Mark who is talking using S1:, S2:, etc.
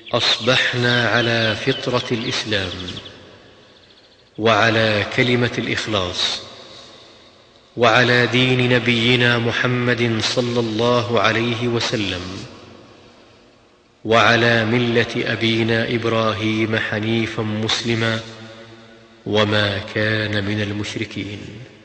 S1: أصبحنا على فطرة الإسلام وعلى كلمة الإخلاص وعلى دين نبينا محمد صلى الله عليه وسلم وعلى ملة أبينا إبراهيم حنيفا مسلما وما كان من المشركين.